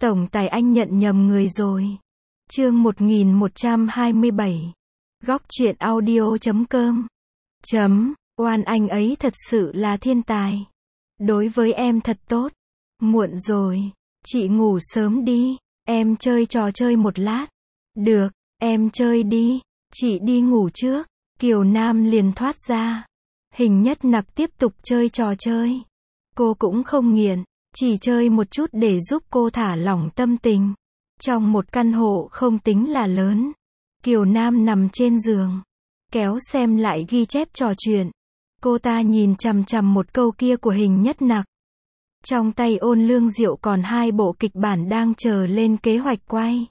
Tổng tài anh nhận nhầm người rồi. Chương 1127. Góc truyện audio.com. Oan anh ấy thật sự là thiên tài. Đối với em thật tốt. Muộn rồi. Chị ngủ sớm đi. Em chơi trò chơi một lát. Được, em chơi đi. Chị đi ngủ trước. Kiều Nam liền thoát ra. Hình Nhất Nặc tiếp tục chơi trò chơi. Cô cũng không nghiện, chỉ chơi một chút để giúp cô thả lỏng tâm tình. Trong một căn hộ không tính là lớn, Kiều Nam nằm trên giường, kéo xem lại ghi chép trò chuyện. Cô ta nhìn chằm chằm một câu kia của Hình Nhất Nặc. Trong tay Ôn Lương Diệu còn 2 bộ kịch bản đang chờ lên kế hoạch quay.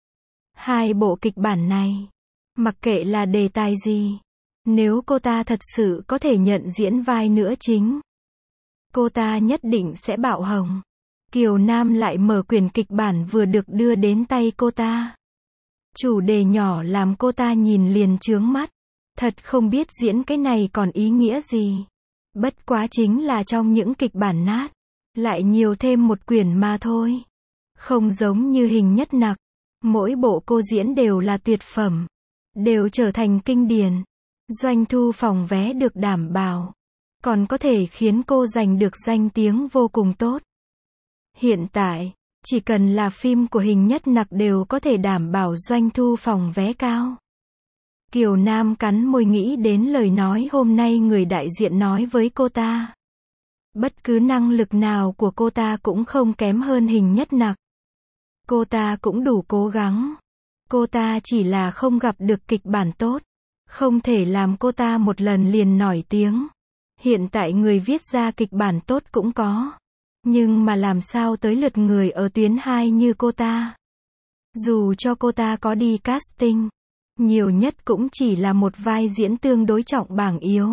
2 bộ kịch bản này, mặc kệ là đề tài gì, nếu cô ta thật sự có thể nhận diễn vai nữ chính, cô ta nhất định sẽ bạo hồng. Kiều Nam lại mở quyển kịch bản vừa được đưa đến tay cô ta. Chủ đề nhỏ làm cô ta nhìn liền chướng mắt. Thật không biết diễn cái này còn ý nghĩa gì. Bất quá chính là trong những kịch bản nát, lại nhiều thêm một quyển mà thôi. Không giống như Hình Nhất Nặc, mỗi bộ cô diễn đều là tuyệt phẩm, đều trở thành kinh điển. Doanh thu phòng vé được đảm bảo, còn có thể khiến cô giành được danh tiếng vô cùng tốt. Hiện tại, chỉ cần là phim của Hình Nhất Nặc đều có thể đảm bảo doanh thu phòng vé cao. Kiều Nam cắn môi nghĩ đến lời nói hôm nay người đại diện nói với cô ta. Bất cứ năng lực nào của cô ta cũng không kém hơn Hình Nhất Nặc. Cô ta cũng đủ cố gắng. Cô ta chỉ là không gặp được kịch bản tốt. Không thể làm cô ta một lần liền nổi tiếng. Hiện tại người viết ra kịch bản tốt cũng có. Nhưng mà làm sao tới lượt người ở tuyến 2 như cô ta. Dù cho cô ta có đi casting, nhiều nhất cũng chỉ là một vai diễn tương đối trọng bảng yếu.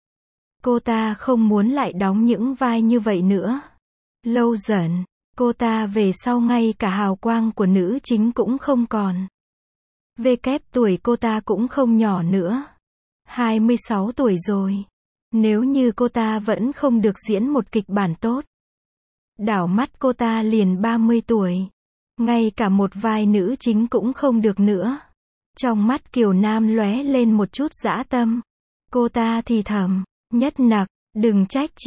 Cô ta không muốn lại đóng những vai như vậy nữa. Lâu dần, cô ta về sau ngay cả hào quang của nữ chính cũng không còn. Tuổi cô ta cũng không nhỏ nữa. 26 tuổi rồi. Nếu như cô ta vẫn không được diễn một kịch bản tốt, đảo mắt cô ta liền 30 tuổi. Ngay cả một vai nữ chính cũng không được nữa. Trong mắt Kiều Nam lóe lên một chút dã tâm. Cô ta thì thầm, Nhất Nặc, đừng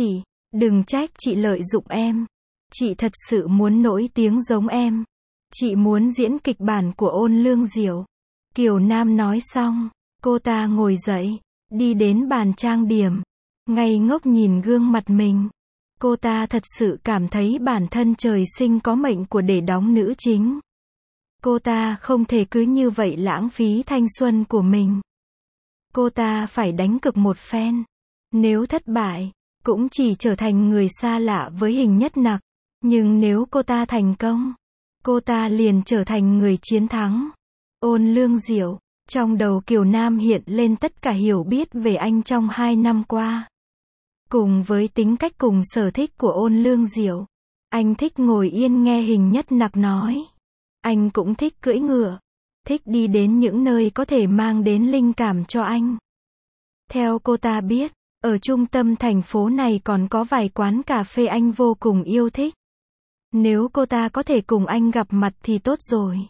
trách chị lợi dụng em. Chị thật sự muốn nổi tiếng giống em. Chị muốn diễn kịch bản của Ôn Lương Diệu. Kiều Nam nói xong, cô ta ngồi dậy, đi đến bàn trang điểm, ngây ngốc nhìn gương mặt mình. Cô ta thật sự cảm thấy bản thân trời sinh có mệnh của để đóng nữ chính. Cô ta không thể cứ như vậy lãng phí thanh xuân của mình. Cô ta phải đánh cược một phen. Nếu thất bại, cũng chỉ trở thành người xa lạ với Hình Nhất Nặc. Nhưng nếu cô ta thành công, cô ta liền trở thành người chiến thắng. Ôn Lương Diệu, trong đầu Kiều Nam hiện lên tất cả hiểu biết về anh trong 2 năm qua. Cùng với tính cách cùng sở thích của Ôn Lương Diệu, anh thích ngồi yên nghe Hình Nhất Nặc nói. Anh cũng thích cưỡi ngựa, thích đi đến những nơi có thể mang đến linh cảm cho anh. Theo cô ta biết, ở trung tâm thành phố này còn có vài quán cà phê anh vô cùng yêu thích. Nếu cô ta có thể cùng anh gặp mặt thì tốt rồi.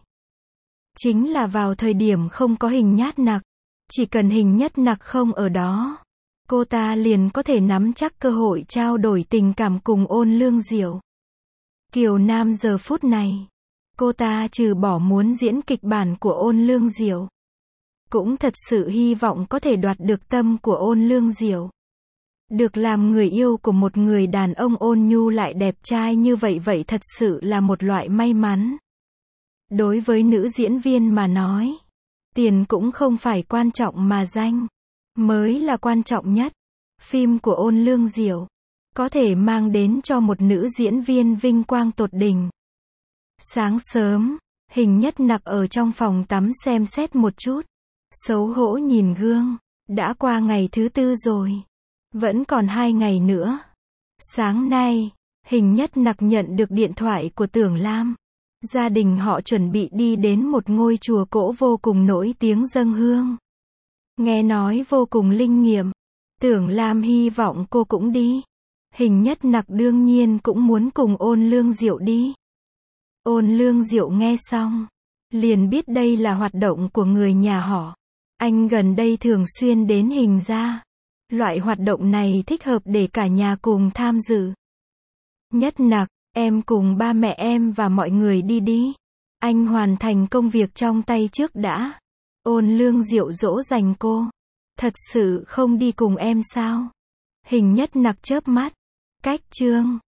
Chính là vào thời điểm không có Hình Nhất Nặc, chỉ cần Hình Nhất Nặc không ở đó, cô ta liền có thể nắm chắc cơ hội trao đổi tình cảm cùng Ôn Lương Diệu. Kiều Nam giờ phút này, cô ta trừ bỏ muốn diễn kịch bản của Ôn Lương Diệu, cũng thật sự hy vọng có thể đoạt được tâm của Ôn Lương Diệu. Được làm người yêu của một người đàn ông ôn nhu lại đẹp trai như vậy thật sự là một loại may mắn. Đối với nữ diễn viên mà nói, tiền cũng không phải quan trọng mà danh mới là quan trọng nhất. Phim của Ôn Lương Diệu có thể mang đến cho một nữ diễn viên vinh quang tột đỉnh. Sáng sớm, Hình Nhất Nặc ở trong phòng tắm xem xét một chút, xấu hổ nhìn gương. Đã qua ngày thứ 4 rồi, vẫn còn 2 ngày nữa. Sáng nay, Hình Nhất Nặc nhận được điện thoại của Tưởng Lam. Gia đình họ chuẩn bị đi đến một ngôi chùa cổ vô cùng nổi tiếng dâng hương. Nghe nói vô cùng linh nghiệm. Tưởng Lam hy vọng cô cũng đi. Hình Nhất Nặc đương nhiên cũng muốn cùng Ôn Lương Diệu đi. Ôn Lương Diệu nghe xong, liền biết đây là hoạt động của người nhà họ. Anh gần đây thường xuyên đến Hình Gia. Loại hoạt động này thích hợp để cả nhà cùng tham dự. Nhất Nặc, em cùng ba mẹ em và mọi người đi đi. Anh hoàn thành công việc trong tay trước đã. Ôn Lương Diệu dỗ dành cô. Thật sự không đi cùng em sao? Hình Nhất Nặc chớp mắt. Cách chương